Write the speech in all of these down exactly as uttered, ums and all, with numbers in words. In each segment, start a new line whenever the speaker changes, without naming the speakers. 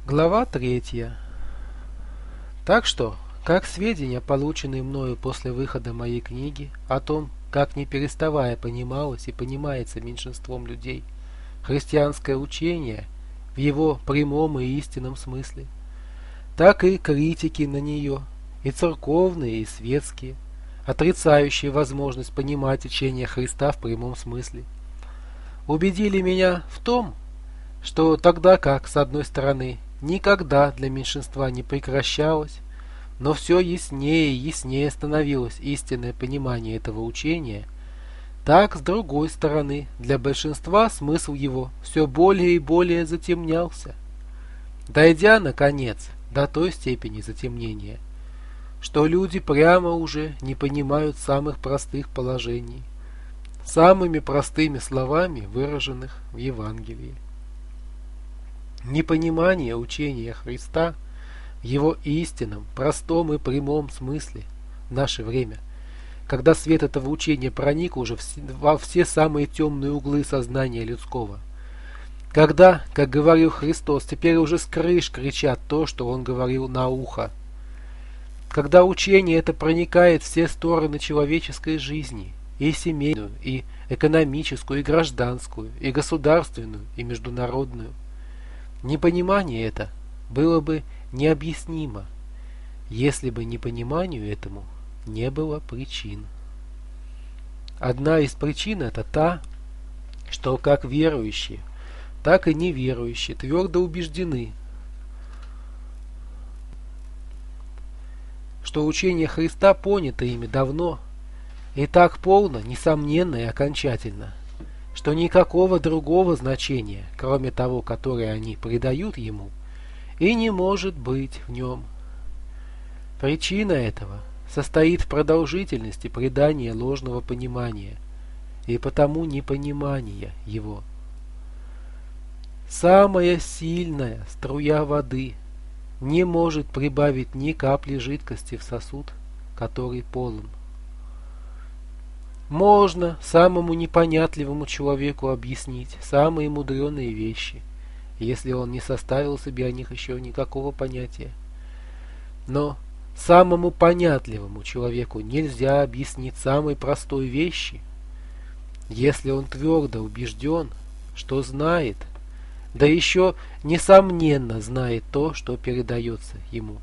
Глава третья. Так что, как сведения, полученные мною после выхода моей книги о том, как не переставая понималось и понимается меньшинством людей христианское учение в его прямом и истинном смысле, так и критики на нее, и церковные, и светские, отрицающие возможность понимать учение Христа в прямом смысле, убедили меня в том, что тогда как, с одной стороны, никогда для меньшинства не прекращалось, но все яснее и яснее становилось истинное понимание этого учения, так, с другой стороны, для большинства смысл его все более и более затемнялся, дойдя, наконец, до той степени затемнения, что люди прямо уже не понимают самых простых положений, самыми простыми словами, выраженных в Евангелии. Непонимание учения Христа в его истинном, простом и прямом смысле в наше время, когда свет этого учения проник уже во все самые темные углы сознания людского, когда, как говорил Христос, теперь уже с крыш кричат то, что Он говорил на ухо, когда учение это проникает в все стороны человеческой жизни, и семейную, и экономическую, и гражданскую, и государственную, и международную, непонимание это было бы необъяснимо, если бы непониманию этому не было причин. Одна из причин это та, что как верующие, так и неверующие твердо убеждены, что учение Христа понято ими давно и так полно, несомненно и окончательно, что никакого другого значения, кроме того, которое они придают ему, и не может быть в нем. Причина этого состоит в продолжительности предания ложного понимания и потому непонимания его. Самая сильная струя воды не может прибавить ни капли жидкости в сосуд, который полон. Можно самому непонятливому человеку объяснить самые мудреные вещи, если он не составил себе о них еще никакого понятия. Но самому понятливому человеку нельзя объяснить самой простой вещи, если он твердо убежден, что знает, да еще несомненно знает то, что передается ему.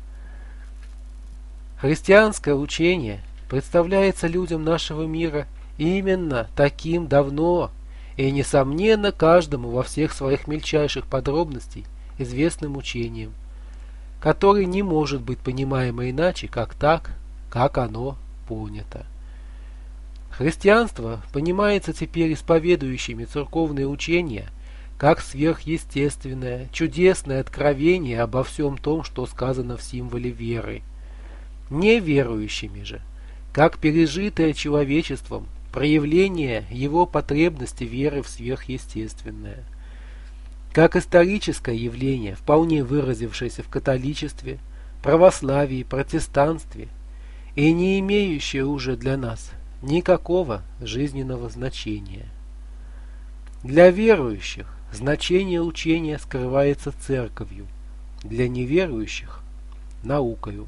Христианское учение представляется людям нашего мира именно таким давно и, несомненно, каждому во всех своих мельчайших подробностях известным учением, который не может быть понимаемо иначе, как так, как оно понято. Христианство понимается теперь исповедующими церковные учения как сверхъестественное, чудесное откровение обо всем том, что сказано в символе веры. Неверующими же, как пережитое человечеством проявление его потребности веры в сверхъестественное, как историческое явление, вполне выразившееся в католичестве, православии, протестанстве и не имеющее уже для нас никакого жизненного значения. Для верующих значение учения скрывается церковью, для неверующих – наукою.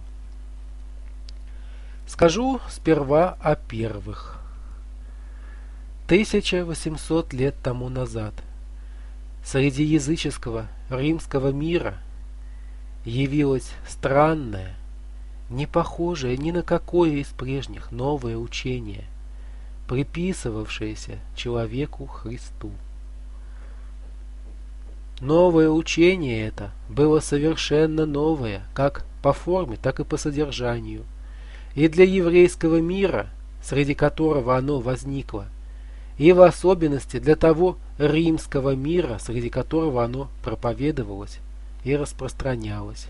Скажу сперва о первых. тысяча восемьсот лет тому назад среди языческого римского мира явилось странное, не похожее ни на какое из прежних новое учение, приписывавшееся человеку Христу. Новое учение это было совершенно новое, как по форме, так и по содержанию, и для еврейского мира, среди которого оно возникло, и в особенности для того римского мира, среди которого оно проповедовалось и распространялось.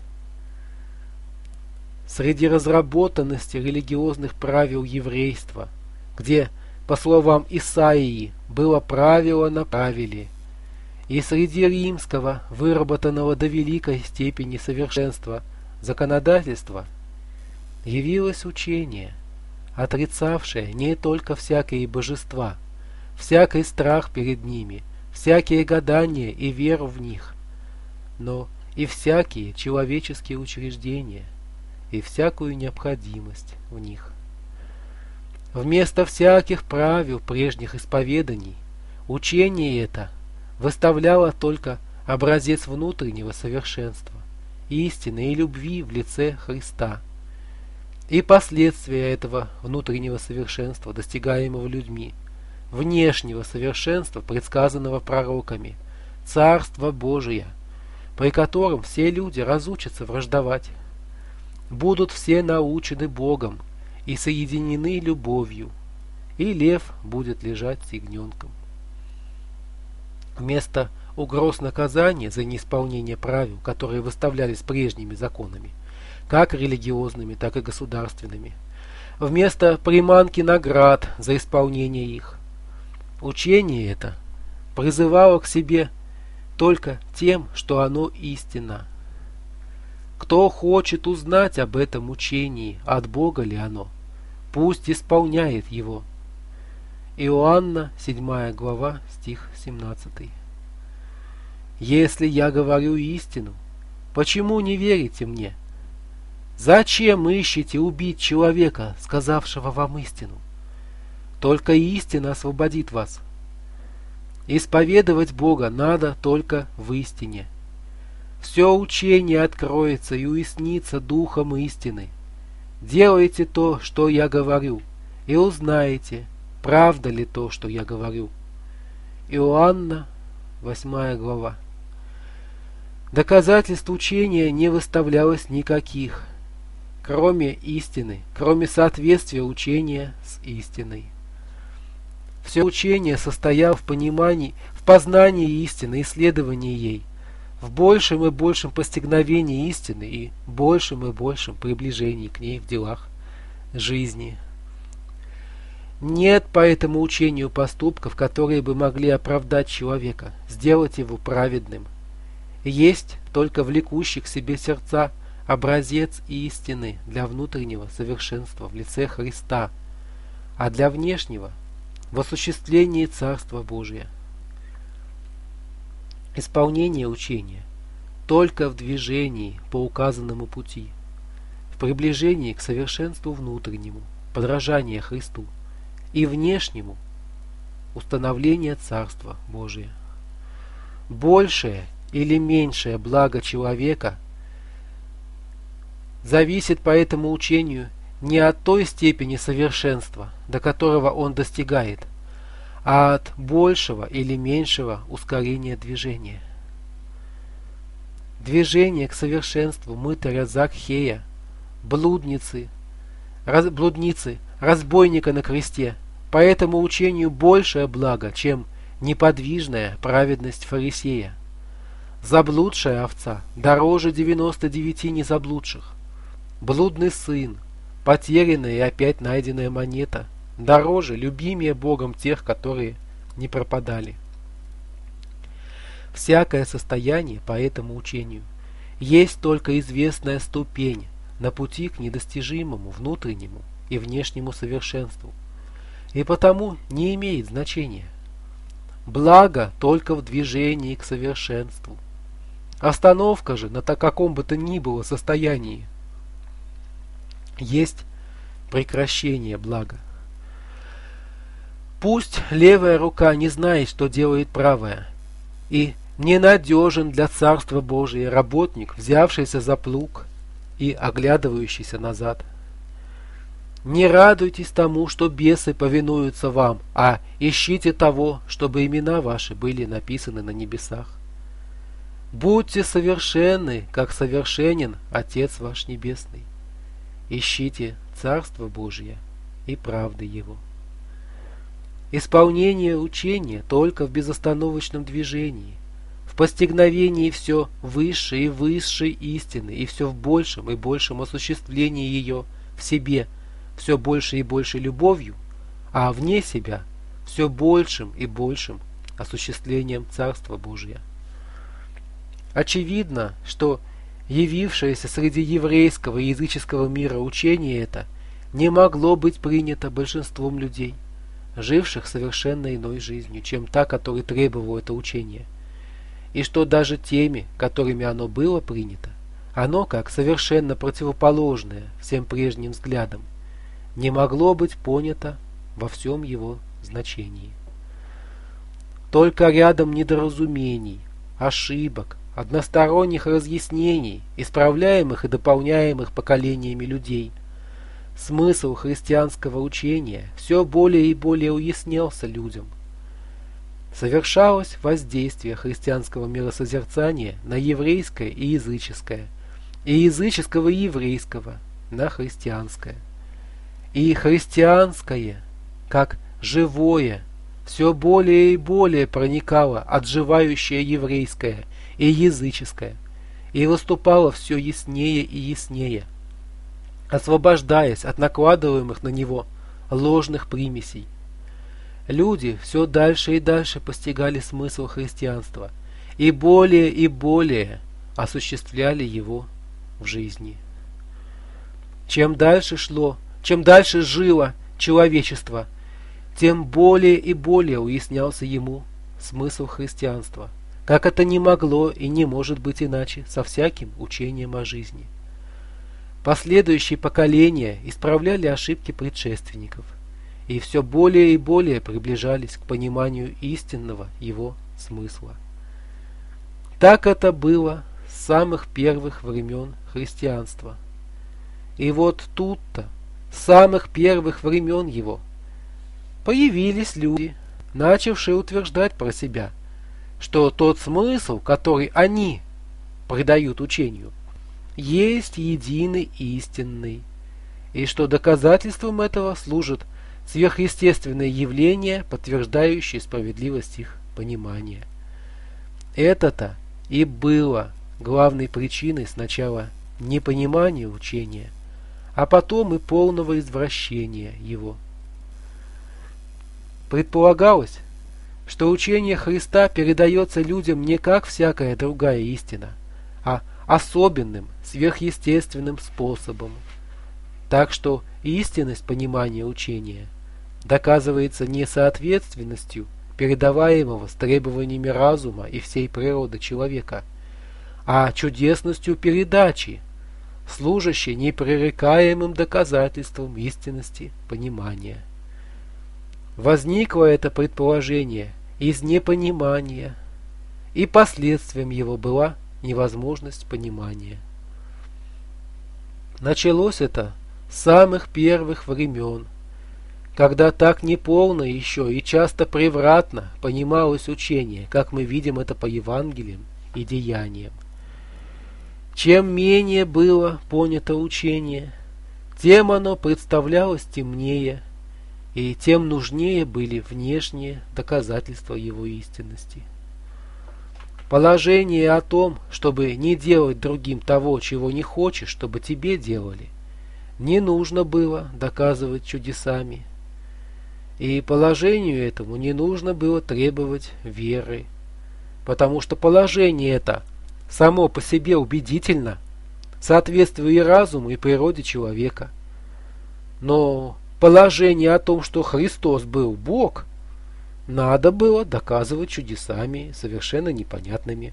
Среди разработанности религиозных правил еврейства, где, по словам Исаии, было правило на правиле, и среди римского, выработанного до великой степени совершенства законодательства, явилось учение, отрицавшее не только всякие божества, всякий страх перед ними, всякие гадания и веру в них, но и всякие человеческие учреждения, и всякую необходимость в них. Вместо всяких правил прежних исповеданий, учение это выставляло только образец внутреннего совершенства, истины и любви в лице Христа, и последствия этого внутреннего совершенства, достигаемого людьми, внешнего совершенства, предсказанного пророками, Царство Божие, при котором все люди разучатся враждовать, будут все научены Богом и соединены любовью, и лев будет лежать с ягненком. Вместо угроз наказания за неисполнение правил, которые выставлялись прежними законами, как религиозными, так и государственными, вместо приманки наград за исполнение их, учение это призывало к себе только тем, что оно истина. Кто хочет узнать об этом учении, от Бога ли оно, пусть исполняет его. Иоанна, седьмая глава, стих семнадцатый. Если я говорю истину, почему не верите мне? Зачем ищете убить человека, сказавшего вам истину? Только истина освободит вас. Исповедовать Бога надо только в истине. Все учение откроется и уяснится духом истины. Делайте то, что я говорю, и узнаете, правда ли то, что я говорю. Иоанна, восьмая глава. Доказательств учения не выставлялось никаких, кроме истины, кроме соответствия учения с истиной. Все учение состояло в понимании, в познании истины, исследовании ей, в большем и большем постигновении истины и большем и большем приближении к ней в делах жизни. Нет по этому учению поступков, которые бы могли оправдать человека, сделать его праведным. Есть только влекущий к себе сердца образец истины для внутреннего совершенства в лице Христа, а для внешнего – в осуществлении Царства Божия. Исполнение учения только в движении по указанному пути, в приближении к совершенству внутреннему, подражание Христу, и внешнему установление Царства Божия. Большее или меньшее благо человека зависит по этому учению не от той степени совершенства, до которого он достигает, а от большего или меньшего ускорения движения. Движение к совершенству мытаря Закхея, блудницы, раз, блудницы, разбойника на кресте, по этому учению большее благо, чем неподвижная праведность фарисея. Заблудшая овца дороже девяноста девяти незаблудших. Блудный сын, потерянная и опять найденная монета, дороже, любимее Богом тех, которые не пропадали. Всякое состояние по этому учению есть только известная ступень на пути к недостижимому внутреннему и внешнему совершенству, и потому не имеет значения. Благо только в движении к совершенству. Остановка же на каком бы то ни было состоянии есть прекращение блага. Пусть левая рука не знает, что делает правая, и ненадежен для Царства Божия работник, взявшийся за плуг и оглядывающийся назад. Не радуйтесь тому, что бесы повинуются вам, а ищите того, чтобы имена ваши были написаны на небесах. Будьте совершенны, как совершенен Отец ваш Небесный. Ищите Царство Божие и правды Его. Исполнение учения только в безостановочном движении, в постигновении все высшей и высшей истины и все в большем и большем осуществлении ее в себе, все больше и больше любовью, а вне себя все большим и большим осуществлением Царства Божия. Очевидно, что явившееся среди еврейского и языческого мира учение это не могло быть принято большинством людей, живших совершенно иной жизнью, чем та, которой требовало это учение. и что даже теми, которыми оно было принято, оно, как совершенно противоположное всем прежним взглядам, не могло быть понято во всем его значении. Только рядом недоразумений, ошибок, односторонних разъяснений, исправляемых и дополняемых поколениями людей, смысл христианского учения все более и более уяснялся людям. Совершалось воздействие христианского миросозерцания на еврейское и языческое, и языческого и еврейского на христианское. И христианское, как живое, все более и более проникало отживающее еврейское и языческое, и выступало все яснее и яснее, освобождаясь от накладываемых на него ложных примесей. Люди все дальше и дальше постигали смысл христианства и более и более осуществляли его в жизни. Чем дальше шло, чем дальше жило человечество, тем более и более уяснялся ему смысл христианства, как это не могло и не может быть иначе со всяким учением о жизни. Последующие поколения исправляли ошибки предшественников и все более и более приближались к пониманию истинного его смысла. Так это было с самых первых времен христианства. И вот тут-то, с самых первых времен его, появились люди, начавшие утверждать про себя, что тот смысл, который они придают учению, есть единый истинный, и что доказательством этого служит сверхъестественное явление, подтверждающее справедливость их понимания. Это-то и было главной причиной сначала непонимания учения, а потом и полного извращения его. Предполагалось, что учение Христа передается людям не как всякая другая истина, а особенным, сверхъестественным способом. Так что истинность понимания учения доказывается не соответственностью передаваемого с требованиями разума и всей природы человека, а чудесностью передачи, служащей непререкаемым доказательством истинности понимания. Возникло это предположение из непонимания, и последствием его была невозможность понимания. Началось это с самых первых времен, когда так неполно еще и часто превратно понималось учение, как мы видим это по Евангелиям и деяниям. Чем менее было понято учение, тем оно представлялось темнее, и тем нужнее были внешние доказательства его истинности. Положение о том, чтобы не делать другим того, чего не хочешь, чтобы тебе делали, не нужно было доказывать чудесами. И положению этому не нужно было требовать веры, потому что положение это само по себе убедительно, соответствуя разуму и природе человека. Но положение о том, что Христос был Бог, надо было доказывать чудесами, совершенно непонятными.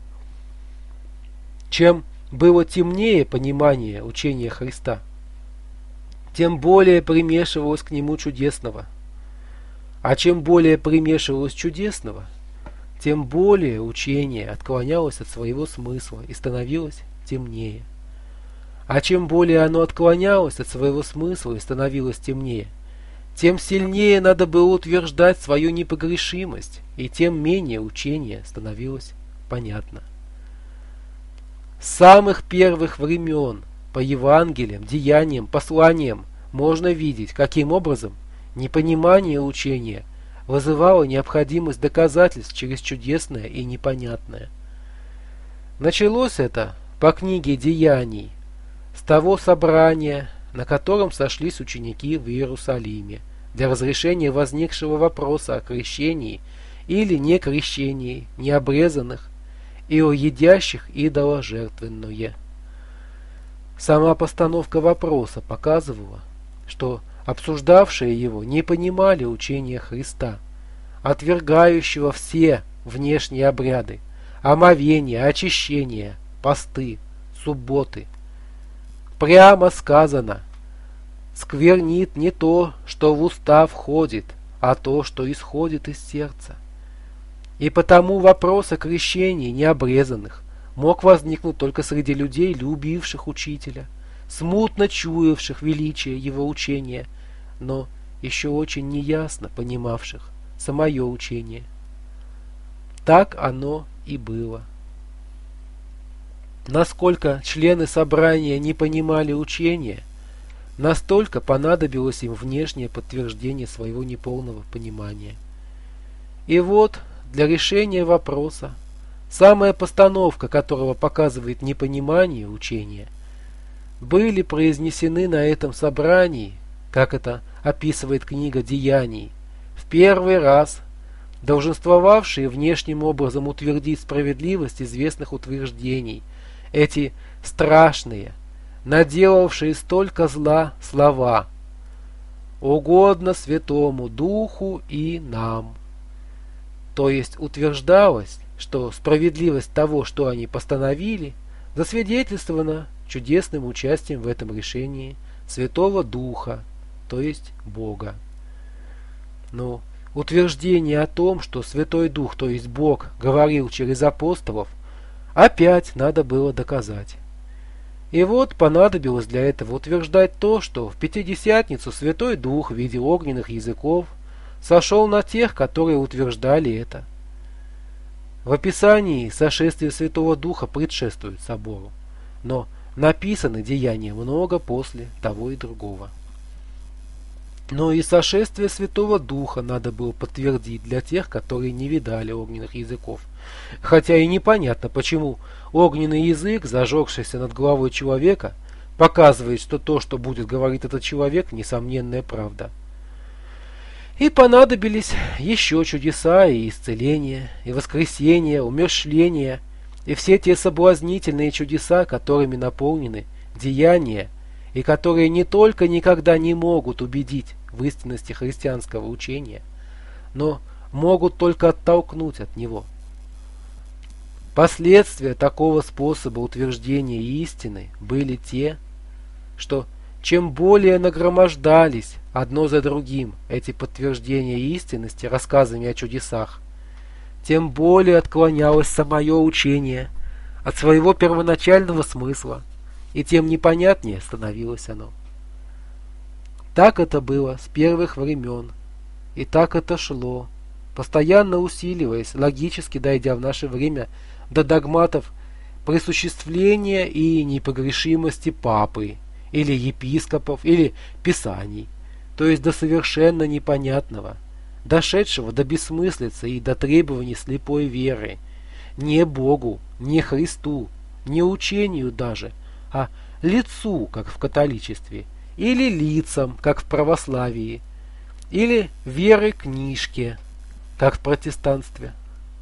Чем было темнее понимание учения Христа, тем более примешивалось к нему чудесного. А чем более примешивалось чудесного, тем более учение отклонялось от своего смысла и становилось темнее. А чем более оно отклонялось от своего смысла и становилось темнее, тем сильнее надо было утверждать свою непогрешимость, и тем менее учение становилось понятно. С самых первых времен по Евангелиям, деяниям, посланиям можно видеть, каким образом непонимание учения вызывало необходимость доказательств через чудесное и непонятное. Началось это по книге «Деяний», с того собрания, на котором сошлись ученики в Иерусалиме для разрешения возникшего вопроса о крещении или некрещении необрезанных и о едящих идоложертвенное. Сама постановка вопроса показывала, что обсуждавшие его не понимали учения Христа, отвергающего все внешние обряды, омовения, очищения, посты, субботы. Прямо сказано, сквернит не то, что в уста входит, а то, что исходит из сердца. И потому вопрос о крещении необрезанных мог возникнуть только среди людей, любивших учителя, смутно чуявших величие его учения, но еще очень неясно понимавших самое учение. Так оно и было. Насколько члены собрания не понимали учения, настолько понадобилось им внешнее подтверждение своего неполного понимания. И вот для решения вопроса, самая постановка которого показывает непонимание учения, были произнесены на этом собрании, как это описывает книга Деяний, в первый раз долженствовавшие внешним образом утвердить справедливость известных утверждений, эти страшные, наделавшие столько зла слова «угодно Святому Духу и нам». То есть утверждалось, что справедливость того, что они постановили, засвидетельствована чудесным участием в этом решении Святого Духа, то есть Бога. Но утверждение о том, что Святой Дух, то есть Бог, говорил через апостолов, опять надо было доказать. И вот понадобилось для этого утверждать то, что в Пятидесятницу Святой Дух в виде огненных языков сошел на тех, которые утверждали это. В описании сошествия Святого Духа предшествует собору, но написаны деяния много после того и другого. Но и сошествие Святого Духа надо было подтвердить для тех, которые не видали огненных языков. Хотя и непонятно, почему огненный язык, зажегшийся над головой человека, показывает, что то, что будет говорить этот человек, несомненная правда. И понадобились еще чудеса и исцеления, и воскресения, умерщвления, и все те соблазнительные чудеса, которыми наполнены деяния, и которые не только никогда не могут убедить в истинности христианского учения, но могут только оттолкнуть от него. Последствия такого способа утверждения истины были те, что чем более нагромождались одно за другим эти подтверждения истинности рассказами о чудесах, тем более отклонялось самое учение от своего первоначального смысла, и тем непонятнее становилось оно. Так это было с первых времен, и так это шло, постоянно усиливаясь, логически дойдя в наше время до догматов присуществления и непогрешимости папы, или епископов, или писаний, то есть до совершенно непонятного, дошедшего до бессмыслицы и до требований слепой веры, не Богу, не Христу, не учению даже, а лицу, как в католичестве, или лицам, как в православии, или веры книжке, как в протестанстве.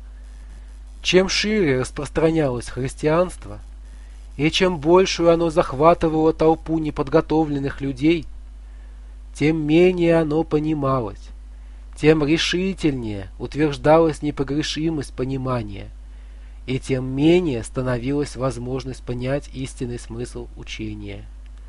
Чем шире распространялось христианство, и чем большую оно захватывало толпу неподготовленных людей, тем менее оно понималось, тем решительнее утверждалась непогрешимость понимания, и тем менее становилась возможность понять истинный смысл учения.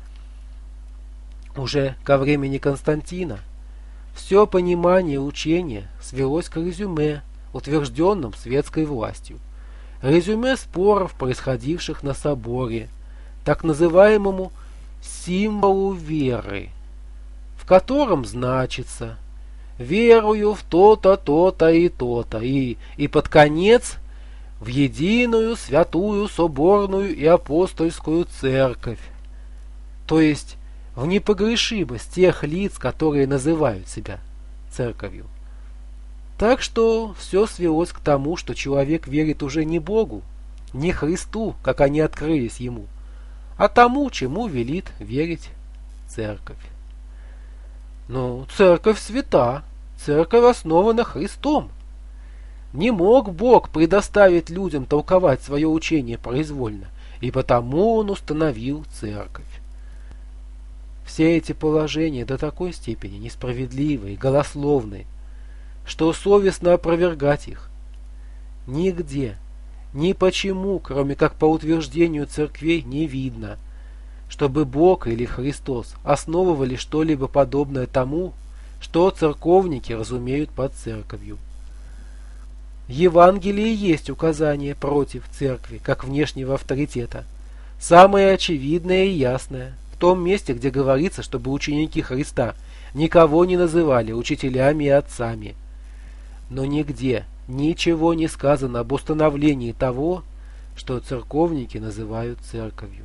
Уже ко времени Константина все понимание учения свелось к резюме, утвержденным светской властью, резюме споров, происходивших на соборе, так называемому символу веры, в котором значится «верую в то-то, то-то и то-то», и, и под конец «в единую, святую, соборную и апостольскую церковь», то есть в непогрешимость тех лиц, которые называют себя церковью. Так что все свелось к тому, что человек верит уже не Богу, не Христу, как они открылись ему, а тому, чему велит верить церковь. Но церковь свята, церковь основана Христом. Не мог Бог предоставить людям толковать свое учение произвольно, и потому Он установил церковь. Все эти положения до такой степени несправедливы и голословны, что совестно опровергать их. Нигде, Ни почему, кроме как по утверждению церквей, не видно, чтобы Бог или Христос основывали что-либо подобное тому, что церковники разумеют под церковью. В Евангелии есть указание против церкви, как внешнего авторитета. Самое очевидное и ясное, в том месте, где говорится, чтобы ученики Христа никого не называли учителями и отцами. Но нигде ничего не сказано об установлении того, что церковники называют церковью.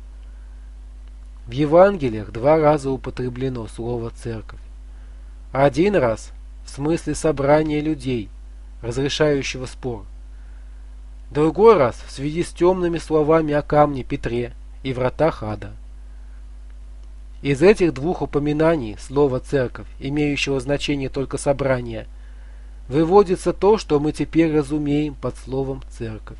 В Евангелиях два раза употреблено слово «церковь». Один раз в смысле собрания людей, разрешающего спор. Другой раз в связи с темными словами о камне Петре и вратах ада. Из этих двух упоминаний слова «церковь», имеющего значение только «собрание», выводится то, что мы теперь разумеем под словом «церковь».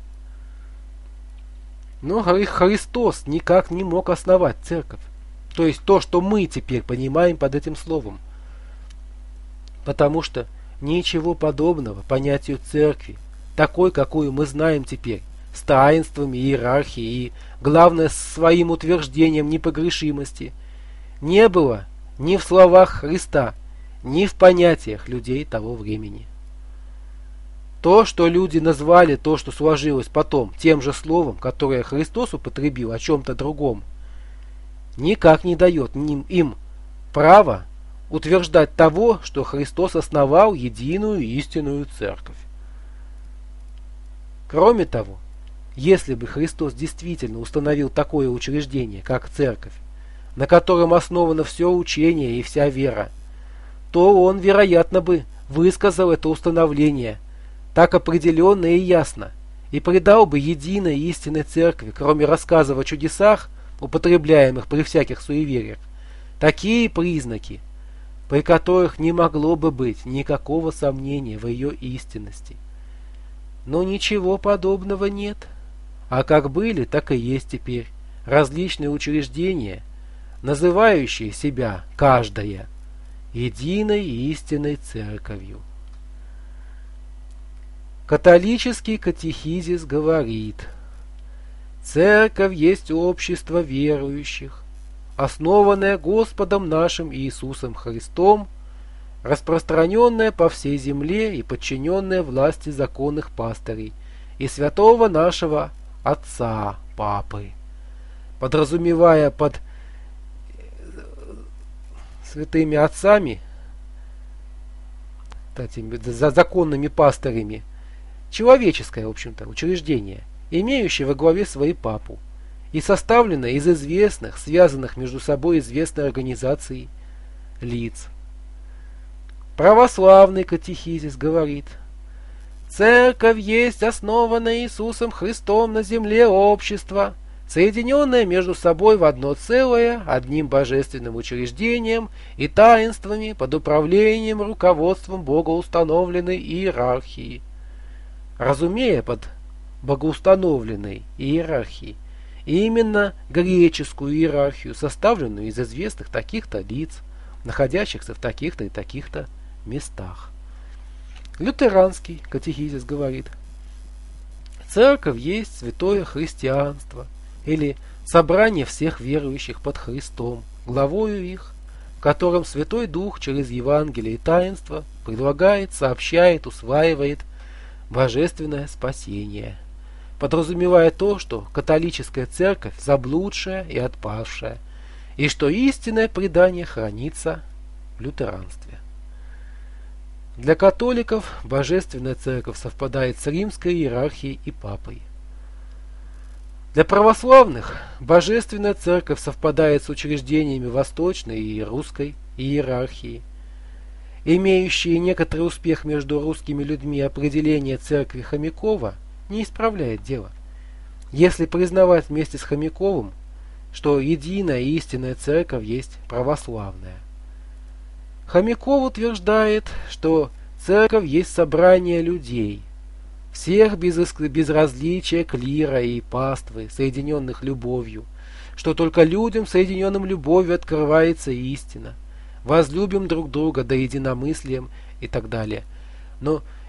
Но Христос никак не мог основать церковь, то есть то, что мы теперь понимаем под этим словом, потому что ничего подобного понятию церкви, такой, какую мы знаем теперь, с таинствами, иерархией и, главное, с своим утверждением непогрешимости, не было ни в словах Христа, ни в понятиях людей того времени. То, что люди назвали то, что сложилось потом, тем же словом, которое Христос употребил о чем-то другом, никак не дает им права утверждать того, что Христос основал единую истинную церковь. Кроме того, если бы Христос действительно установил такое учреждение, как церковь, на котором основано все учение и вся вера, то он, вероятно, бы высказал это установление так определенно и ясно, и придал бы единой истинной церкви, кроме рассказов о чудесах, употребляемых при всяких суевериях, такие признаки, при которых не могло бы быть никакого сомнения в ее истинности. Но ничего подобного нет. А как были, так и есть теперь различные учреждения, называющие себя каждая единой истинной церковью. Католический катехизис говорит: церковь есть общество верующих, основанное Господом нашим Иисусом Христом, распространенное по всей земле и подчиненное власти законных пастырей и святого нашего Отца, Папы. Подразумевая под святыми отцами, этими, за законными пастырями, человеческое, в общем-то, учреждение, имеющее во главе своей папу и составленное из известных, связанных между собой известной организацией лиц. Православный катехизис говорит: церковь есть основанное Иисусом Христом на земле общество, соединенное между собой в одно целое, одним божественным учреждением и таинствами под управлением и руководством богоустановленной иерархии. Разумея под богоустановленной иерархией именно греческую иерархию, составленную из известных таких-то лиц, находящихся в таких-то и таких-то местах. Лютеранский катехизис говорит: церковь есть святое христианство, или собрание всех верующих под Христом, главою их, в котором Святой Дух через Евангелие и таинство предлагает, сообщает, усваивает божественное спасение, подразумевая то, что католическая церковь заблудшая и отпавшая, и что истинное предание хранится в лютеранстве. Для католиков божественная церковь совпадает с римской иерархией и папой. Для православных божественная церковь совпадает с учреждениями восточной и русской иерархии. Имеющие некоторый успех между русскими людьми определение церкви Хомякова не исправляет дело. Если признавать вместе с Хомяковым, что единая и истинная церковь есть православная. Хомяков утверждает, что церковь есть собрание людей, всех без, без различия клира и паствы, соединенных любовью, что только людям, соединенным любовью, открывается истина. Возлюбим друг друга до единомыслием и так далее. Но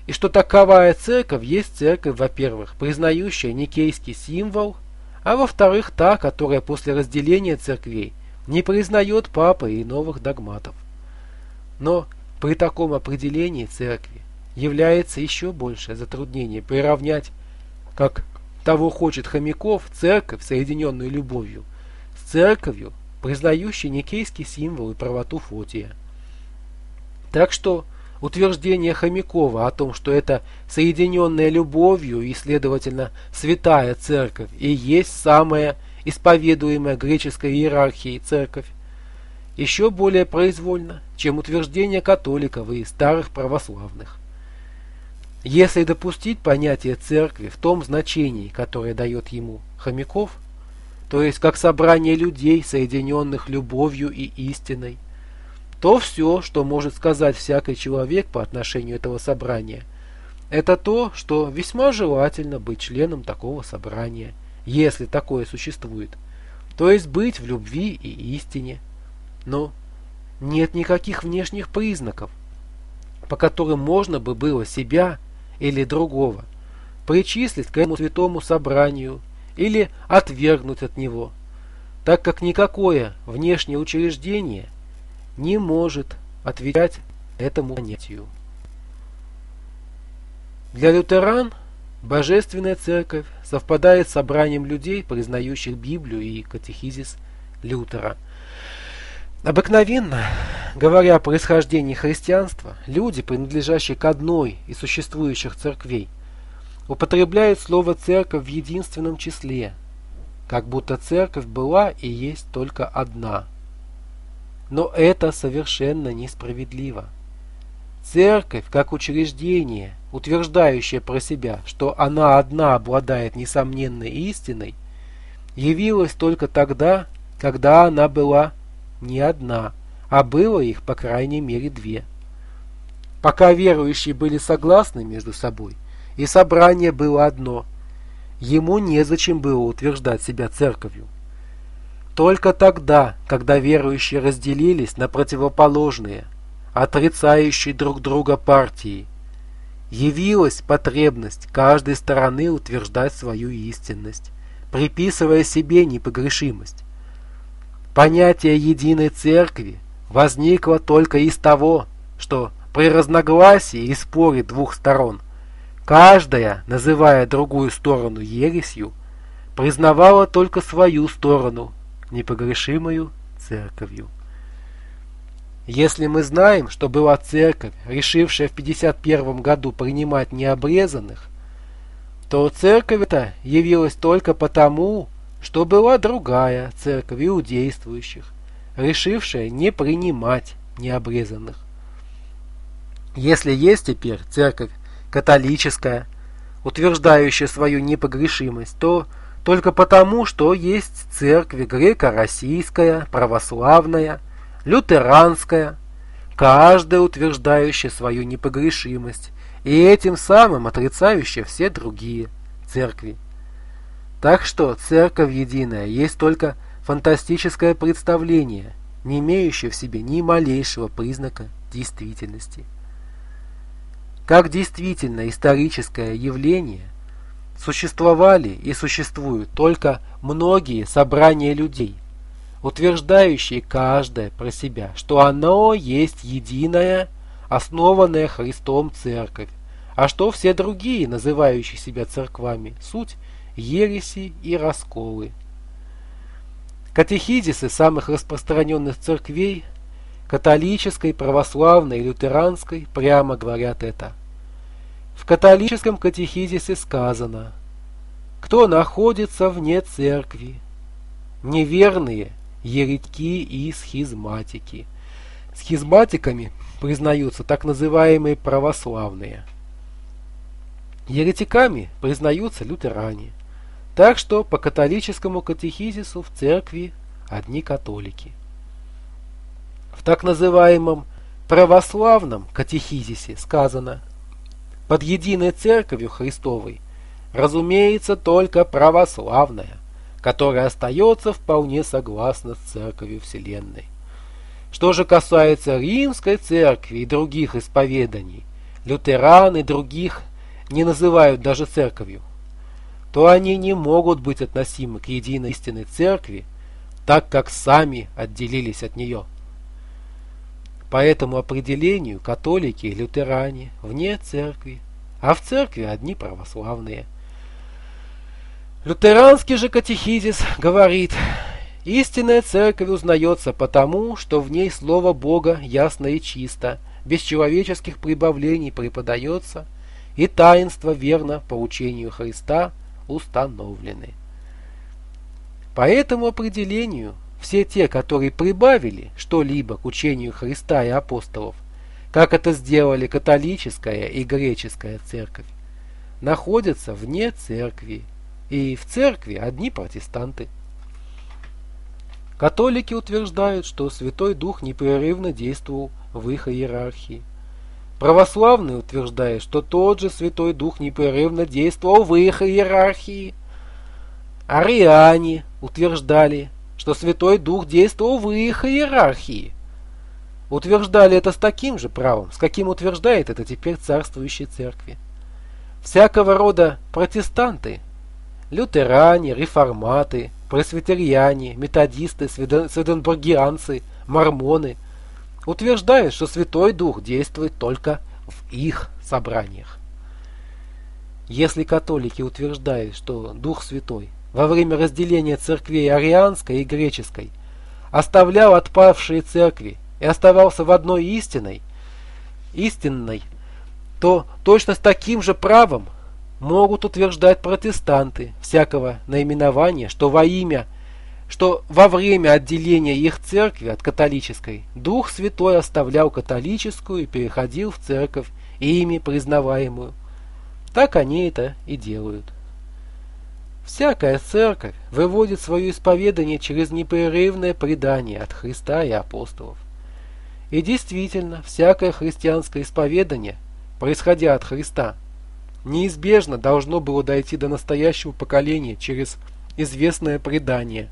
и что таковая церковь есть церковь, во-первых, признающая никейский символ, а во-вторых, та, которая после разделения церквей не признает папы и новых догматов. Но при таком определении церкви является еще большее затруднение приравнять, как того хочет Хомяков, церковь, соединенную любовью, с церковью, признающей никейский символ и правоту Фотия. Так что утверждение Хомякова о том, что это соединенная любовью и, следовательно, святая церковь и есть самая исповедуемая греческой иерархией церковь, еще более произвольно, чем утверждение католиков и старых православных. Если допустить понятие церкви в том значении, которое дает ему Хомяков, то есть как собрание людей, соединенных любовью и истиной, то все, что может сказать всякий человек по отношению этого собрания, это то, что весьма желательно быть членом такого собрания, если такое существует, то есть быть в любви и истине. Но нет никаких внешних признаков, по которым можно бы было себя или другого причислить к этому святому собранию или отвергнуть от него, так как никакое внешнее учреждение не может отвечать этому понятию. Для лютеран Божественная Церковь совпадает с собранием людей, признающих Библию и катехизис Лютера. Обыкновенно, говоря о происхождении христианства, люди, принадлежащие к одной из существующих церквей, употребляют слово «церковь» в единственном числе, как будто церковь была и есть только одна. Но это совершенно несправедливо. Церковь, как учреждение, утверждающее про себя, что она одна обладает несомненной истиной, явилась только тогда, когда она была не одна, а было их по крайней мере две. Пока верующие были согласны между собой, и собрание было одно, ему незачем было утверждать себя церковью. Только тогда, когда верующие разделились на противоположные, отрицающие друг друга партии, явилась потребность каждой стороны утверждать свою истинность, приписывая себе непогрешимость. Понятие единой церкви возникло только из того, что при разногласии и споре двух сторон каждая, называя другую сторону ересью, признавала только свою сторону, непогрешимую церковью. Если мы знаем, что была церковь, решившая в пятьдесят первом году принимать необрезанных, то церковь эта явилась только потому, что была другая церковь иудействующих, решившая не принимать необрезанных. Если есть теперь церковь католическая, утверждающая свою непогрешимость, то только потому, что есть церкви греко-российская, православная, лютеранская, каждая утверждающая свою непогрешимость и этим самым отрицающая все другие церкви. Так что церковь единая есть только фантастическое представление, не имеющее в себе ни малейшего признака действительности. Как действительно историческое явление существовали и существуют только многие собрания людей, утверждающие каждое про себя, что оно есть единая, основанная Христом церковь, а что все другие, называющие себя церквами, суть ереси и расколы. Катехизисы самых распространенных церквей, католической, православной и лютеранской, прямо говорят это. В католическом катехизисе сказано: кто находится вне церкви, неверные еретики и схизматики. Схизматиками признаются так называемые православные. Еретиками признаются лютеране. Так что по католическому катехизису в церкви одни католики. В так называемом православном катехизисе сказано: под единой церковью Христовой разумеется только православная, которая остается вполне согласна с церковью Вселенной. Что же касается римской церкви и других исповеданий, лютеран и других не называют даже церковью, то они не могут быть относимы к единой истинной церкви, так как сами отделились от нее. По этому определению католики и лютеране вне церкви, а в церкви одни православные. Лютеранский же катехизис говорит: истинная церковь узнается потому, что в ней слово Бога ясно и чисто, без человеческих прибавлений преподается, и таинства верно по учению Христа установлены. По этому определению все те, которые прибавили что-либо к учению Христа и апостолов, как это сделали католическая и греческая церковь, находятся вне церкви, и в церкви одни протестанты. Католики утверждают, что Святой Дух непрерывно действовал в их иерархии. Православные утверждают, что тот же Святой Дух непрерывно действовал в их иерархии. Ариане утверждали, что Святой Дух действовал в их иерархии. Утверждали это с таким же правом, с каким утверждает это теперь царствующей церкви. Всякого рода протестанты, лютеране, реформаты, пресвитериане, методисты, сведенборгианцы, мормоны утверждают, что Святой Дух действует только в их собраниях. Если католики утверждают, что Дух Святой во время разделения церквей арианской и греческой оставлял отпавшие церкви и оставался в одной истинной, истинной, то точно с таким же правом могут утверждать протестанты всякого наименования, что во имя, что во время отделения их церкви от католической Дух Святой оставлял католическую и переходил в церковь, ими признаваемую. Так они это и делают. Всякая церковь выводит свое исповедание через непрерывное предание от Христа и апостолов. И действительно, всякое христианское исповедание, происходя от Христа, неизбежно должно было дойти до настоящего поколения через известное предание.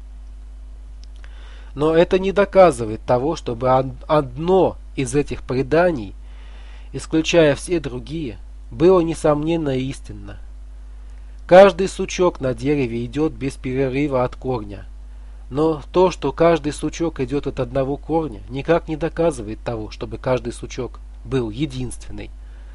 Но это не доказывает того, чтобы одно из этих преданий, исключая все другие, было несомненно истинно. Каждый сучок на дереве идет без перерыва от корня. Но то, что каждый сучок идет от одного корня, никак не доказывает того, чтобы каждый сучок был единственный.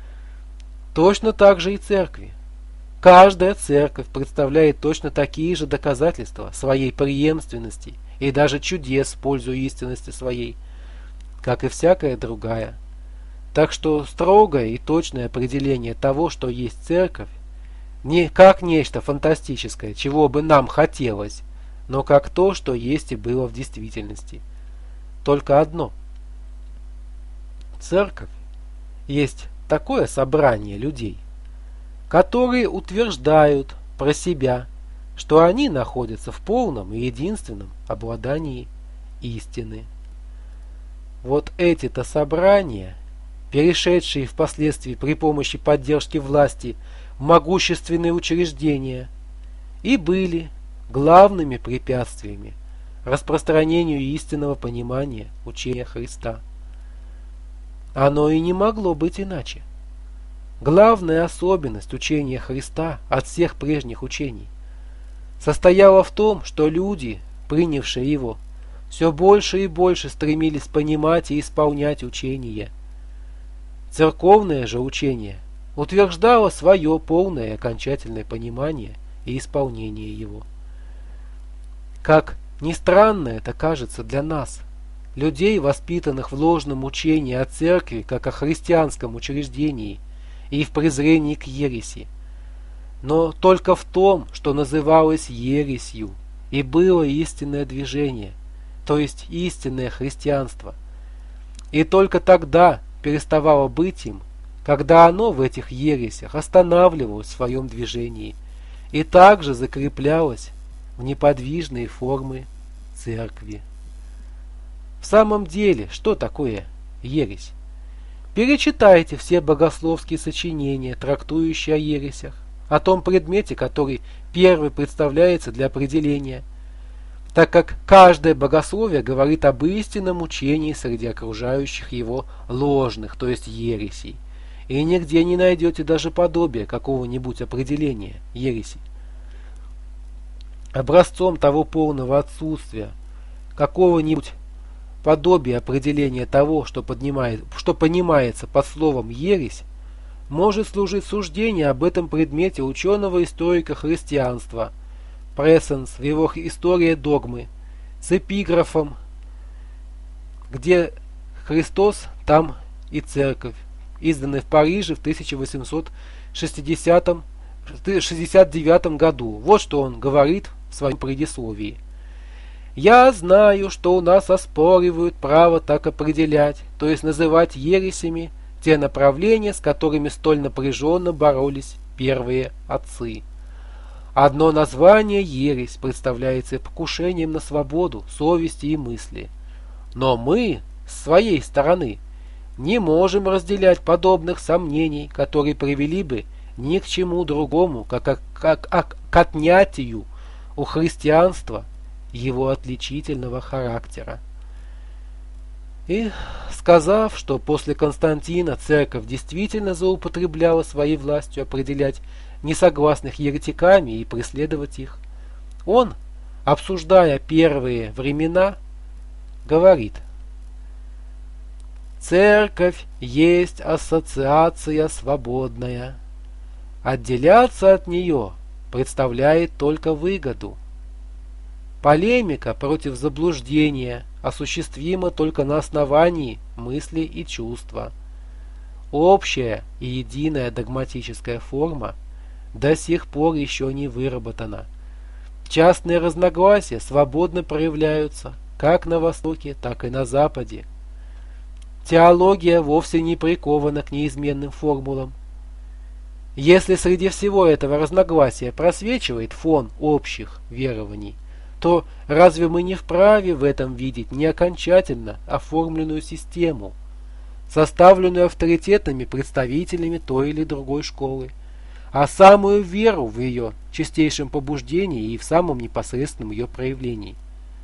Точно так же и церкви. Каждая церковь представляет точно такие же доказательства своей преемственности и даже чудес в пользу истинности своей, как и всякая другая. Так что строгое и точное определение того, что есть церковь, не как нечто фантастическое, чего бы нам хотелось, но как то, что есть и было в действительности. Только одно. Церковь есть такое собрание людей, которые утверждают про себя, что они находятся в полном и единственном обладании истины. Вот эти-то собрания, перешедшие впоследствии при помощи поддержки власти в могущественные учреждения, и были главными препятствиями распространению истинного понимания учения Христа. Оно и не могло быть иначе. Главная особенность учения Христа от всех прежних учений состояла в том, что люди, принявшие его, все больше и больше стремились понимать и исполнять учение. Церковное же учение утверждало свое полное и окончательное понимание и исполнение его. Как ни странно это кажется для нас, людей, воспитанных в ложном учении о церкви, как о христианском учреждении и в презрении к ереси, но только в том, что называлось ересью, и было истинное движение, то есть истинное христианство. И только тогда переставало быть им, когда оно в этих ересях останавливалось в своем движении и также закреплялось в неподвижные формы церкви. В самом деле, что такое ересь? Перечитайте все богословские сочинения, трактующие о ересях, о том предмете, который первый представляется для определения, так как каждое богословие говорит об истинном учении среди окружающих его ложных, то есть ересей, и нигде не найдете даже подобия какого-нибудь определения ереси. Образцом того полного отсутствия какого-нибудь подобия определения того, что, поднимает, что понимается под словом «ересь», может служить суждение об этом предмете ученого-историка христианства Прессенс в его «История догмы» с эпиграфом «Где Христос, там и церковь», изданный в Париже в тысяча восемьсот шестьдесят девятом году. Вот что он говорит в своем предисловии. «Я знаю, что у нас оспоривают право так определять, то есть называть ересями те направления, с которыми столь напряженно боролись первые отцы. Одно название ересь представляется покушением на свободу, совести и мысли. Но мы, с своей стороны, не можем разделять подобных сомнений, которые привели бы ни к чему другому, как, как, как, как к отнятию у христианства его отличительного характера». И, сказав, что после Константина церковь действительно злоупотребляла своей властью определять несогласных еретиками и преследовать их, он, обсуждая первые времена, говорит: «Церковь есть ассоциация свободная. Отделяться от нее представляет только выгоду. Полемика против заблуждения осуществима только на основании мысли и чувства. Общая и единая догматическая форма до сих пор еще не выработана. Частные разногласия свободно проявляются как на Востоке, так и на Западе. Теология вовсе не прикована к неизменным формулам. Если среди всего этого разногласия просвечивает фон общих верований, то разве мы не вправе в этом видеть не окончательно оформленную систему, составленную авторитетными представителями той или другой школы, а самую веру в ее чистейшем побуждении и в самом непосредственном ее проявлении?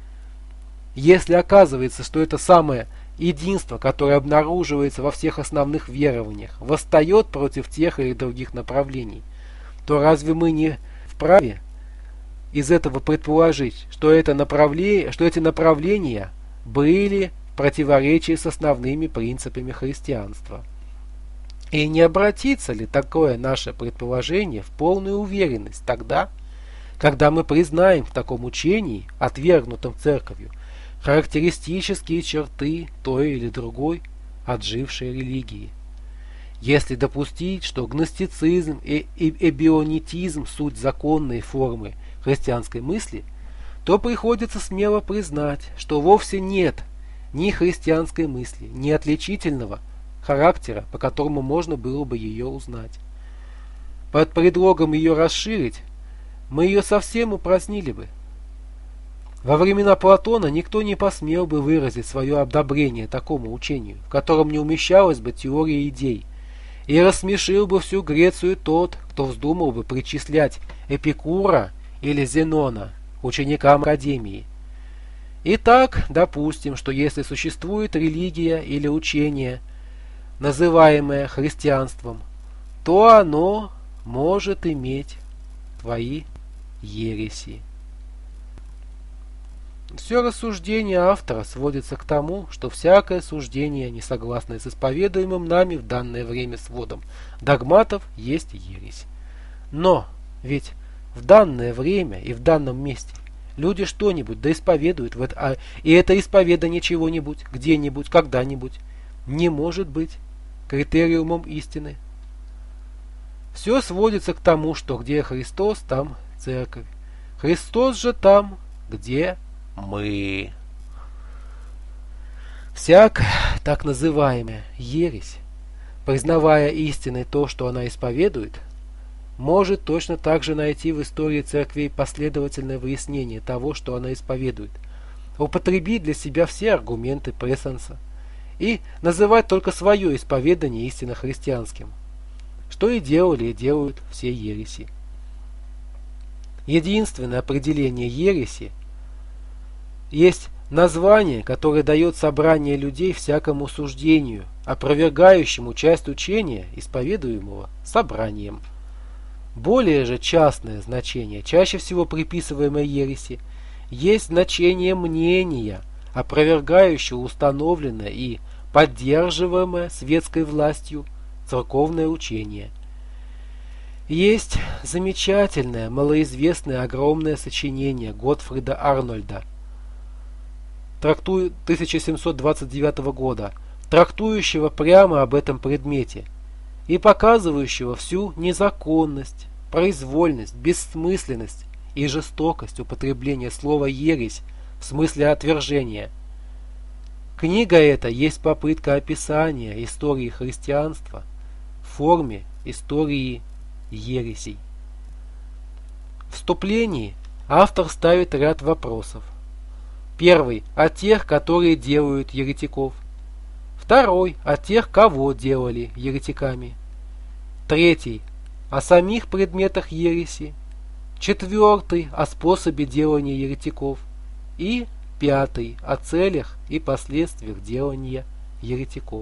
Если оказывается, что это самое единство, которое обнаруживается во всех основных верованиях, восстает против тех или других направлений, то разве мы не вправе из этого предположить, что, это направление, что эти направления были в противоречии с основными принципами христианства? И не обратится ли такое наше предположение в полную уверенность тогда, когда мы признаем в таком учении, отвергнутом церковью, характеристические черты той или другой отжившей религии? Если допустить, что гностицизм и эбионитизм суть законные формы христианской мысли, то приходится смело признать, что вовсе нет ни христианской мысли, ни отличительного характера, по которому можно было бы ее узнать. Под предлогом ее расширить, мы ее совсем упразднили бы. Во времена Платона никто не посмел бы выразить свое одобрение такому учению, в котором не умещалась бы теория идей, и рассмешил бы всю Грецию тот, кто вздумал бы причислять Эпикура или Зенона ученикам Академии. Итак, допустим, что если существует религия или учение, называемое христианством, то оно может иметь твои ереси. Все рассуждение автора сводится к тому, что всякое суждение, не согласное с исповедуемым нами в данное время сводом догматов, есть ересь. Но ведь в данное время и в данном месте люди что-нибудь да исповедуют, в это, а, и это исповедание чего-нибудь, где-нибудь, когда-нибудь не может быть критериумом истины. Все сводится к тому, что где Христос, там церковь. Христос же там, где мы. Всякая так называемая ересь, признавая истиной то, что она исповедует, может точно так же найти в истории церквей последовательное выяснение того, что она исповедует, употребить для себя все аргументы Прессенса и называть только свое исповедание истинно христианским, что и делали и делают все ереси. Единственное определение ереси есть название, которое дает собрание людей всякому суждению опровергающему часть учения, исповедуемого собранием. Более же частное значение, чаще всего приписываемое ереси, есть значение мнения, опровергающего установленное и поддерживаемое светской властью церковное учение. Есть замечательное, малоизвестное, огромное сочинение Готфрида Арнольда трактует тысяча семьсот двадцать девятого года, трактующего прямо об этом предмете и показывающего всю незаконность, произвольность, бессмысленность и жестокость употребления слова «ересь» в смысле отвержения. Книга эта есть попытка описания истории христианства в форме истории ересей. В вступлении автор ставит ряд вопросов. Первый – о тех, которые делают еретиков. Второй – о тех, кого делали еретиками. Третий – о самих предметах ереси. Четвертый – о способе делания еретиков. И пятый – о целях и последствиях делания еретиков.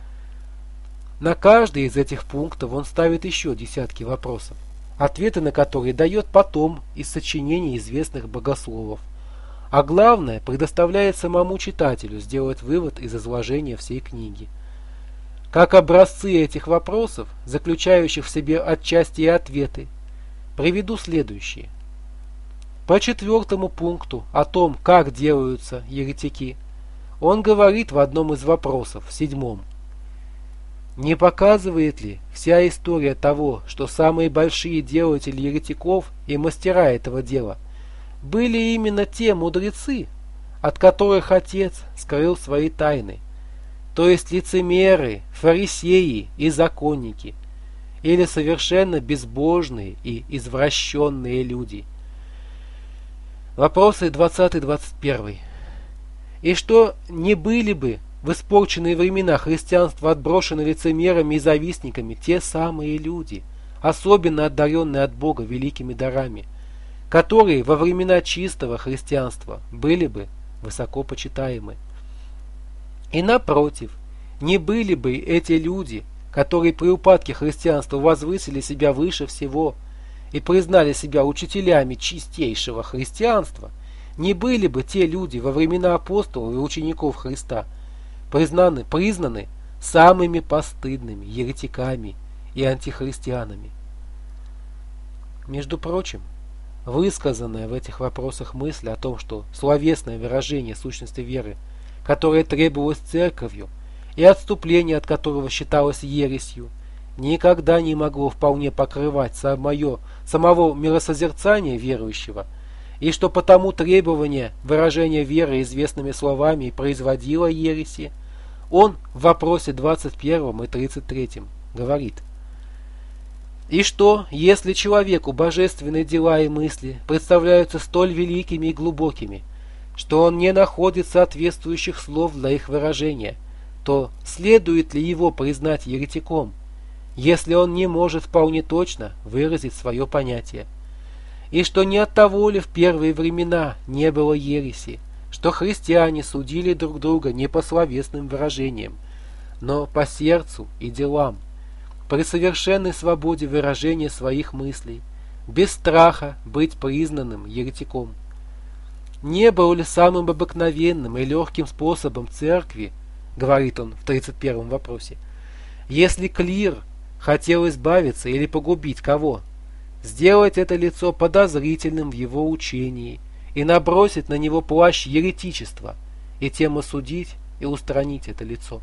На каждый из этих пунктов он ставит еще десятки вопросов, ответы на которые дает потом из сочинений известных богословов. А главное, предоставляет самому читателю сделать вывод из изложения всей книги. Как образцы этих вопросов, заключающих в себе отчасти и ответы, приведу следующие. По четвертому пункту о том, как делаются еретики, он говорит в одном из вопросов, в седьмом. Не показывает ли вся история того, что самые большие делатели еретиков и мастера этого дела были именно те мудрецы, от которых Отец скрыл свои тайны, то есть лицемеры, фарисеи и законники, или совершенно безбожные и извращенные люди? Вопросы двадцатый-двадцать первый. И что не были бы в испорченные времена христианства отброшены лицемерами и завистниками те самые люди, особенно одаренные от Бога великими дарами, которые во времена чистого христианства были бы высоко почитаемы. И напротив, не были бы эти люди, которые при упадке христианства возвысили себя выше всего и признали себя учителями чистейшего христианства, не были бы те люди во времена апостолов и учеников Христа признаны, признаны самыми постыдными еретиками и антихристианами. Между прочим, высказанная в этих вопросах мысль о том, что словесное выражение сущности веры, которое требовалось церковью и отступление от которого считалось ересью, никогда не могло вполне покрывать самое, самого миросозерцания верующего, и что потому требование выражения веры известными словами и производило ереси, он в вопросе двадцать первом и тридцать третьем говорит: и что, если человеку божественные дела и мысли представляются столь великими и глубокими, что он не находит соответствующих слов для их выражения, то следует ли его признать еретиком, если он не может вполне точно выразить свое понятие? И что не от того ли в первые времена не было ереси, что христиане судили друг друга не по словесным выражениям, но по сердцу и делам, при совершенной свободе выражения своих мыслей, без страха быть признанным еретиком? Не было ли самым обыкновенным и легким способом церкви, говорит он в тридцать первом вопросе, если клир хотел избавиться или погубить кого, сделать это лицо подозрительным в его учении и набросить на него плащ еретичества, и тем осудить и устранить это лицо?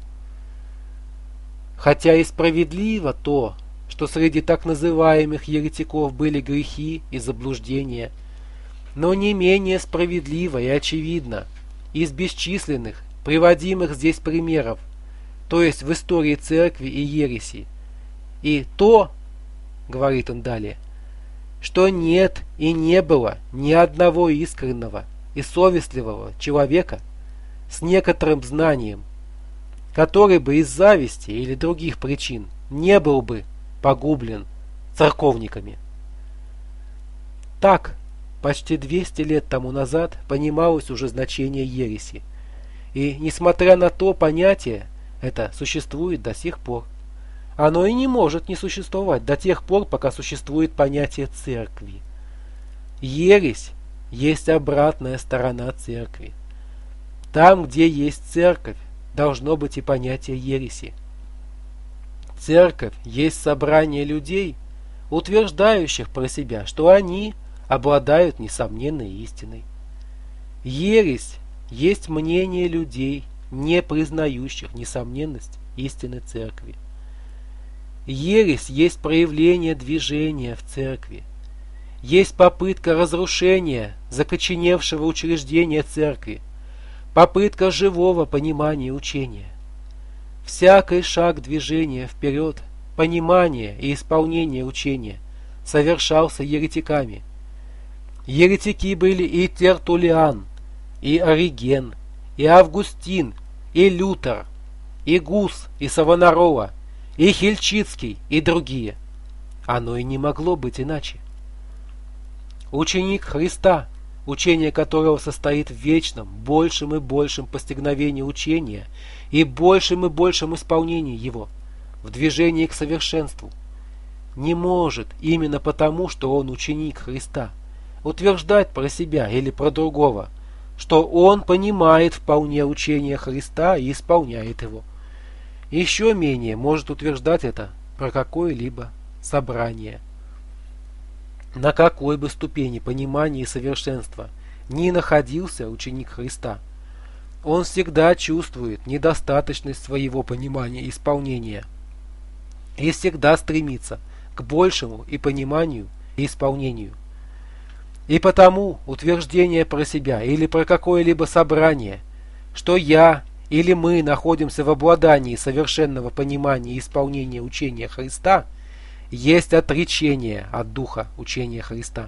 Хотя и справедливо то, что среди так называемых еретиков были грехи и заблуждения, но не менее справедливо и очевидно из бесчисленных приводимых здесь примеров, то есть в истории церкви и ереси, и то, говорит он далее, что нет и не было ни одного искреннего и совестливого человека с некоторым знанием, который бы из зависти или других причин не был бы погублен церковниками. Так, почти двести лет тому назад понималось уже значение ереси, и, несмотря на то понятие, это существует до сих пор. Оно и не может не существовать до тех пор, пока существует понятие церкви. Ересь есть обратная сторона церкви. Там, где есть церковь, должно быть и понятие ереси. Церковь есть собрание людей, утверждающих про себя, что они обладают несомненной истиной. Ересь есть мнение людей, не признающих несомненность истины церкви. Ересь есть проявление движения в церкви. Есть попытка разрушения закоченевшего учреждения церкви, попытка живого понимания учения. Всякий шаг движения вперед, понимания и исполнения учения совершался еретиками. Еретики были и Тертуллиан, и Ориген, и Августин, и Лютер, и Гус, и Савонарола, и Хильчицкий, и другие. Оно и не могло быть иначе. Ученик Христа, учение которого состоит в вечном, большем и большем постигновении учения и большем и большем исполнении его, в движении к совершенству, не может именно потому, что он ученик Христа, утверждать про себя или про другого, что он понимает вполне учение Христа и исполняет его. Еще менее может утверждать это про какое-либо собрание. На какой бы ступени понимания и совершенства ни находился ученик Христа, он всегда чувствует недостаточность своего понимания и исполнения и всегда стремится к большему и пониманию, и исполнению. И потому утверждение про себя или про какое-либо собрание, что я или мы находимся в обладании совершенного понимания и исполнения учения Христа, есть отречение от духа учения Христа.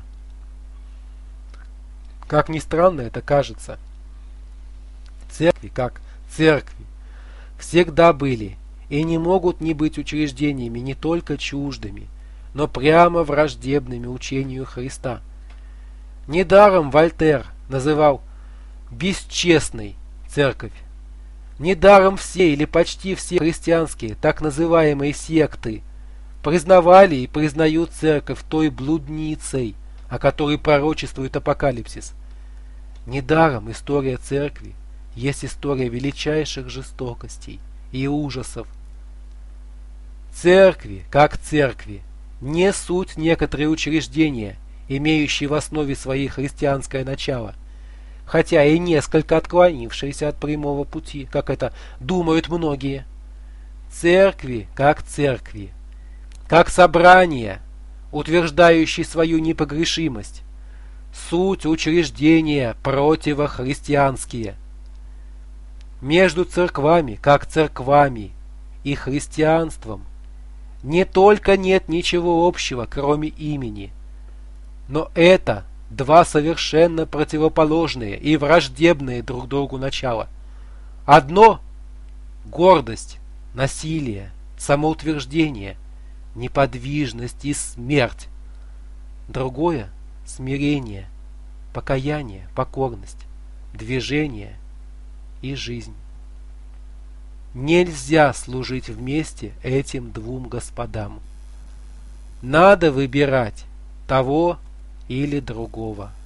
Как ни странно это кажется, церкви, как церкви, всегда были и не могут не быть учреждениями не только чуждыми, но прямо враждебными учению Христа. Недаром Вольтер называл бесчестной церковь. Недаром все или почти все христианские так называемые секты признавали и признают церковь той блудницей, о которой пророчествует Апокалипсис. Недаром история церкви есть история величайших жестокостей и ужасов. Церкви, как церкви, не суть некоторые учреждения, имеющие в основе своей христианское начало, хотя и несколько отклонившиеся от прямого пути, как это думают многие. Церкви, как церкви, как собрания, утверждающие свою непогрешимость, суть учреждения противохристианские. Между церквами, как церквами, и христианством не только нет ничего общего, кроме имени, но это два совершенно противоположные и враждебные друг другу начала. Одно – гордость, насилие, самоутверждение, неподвижность и смерть. Другое – смирение, покаяние, покорность, движение и жизнь. Нельзя служить вместе этим двум господам. Надо выбирать того или другого.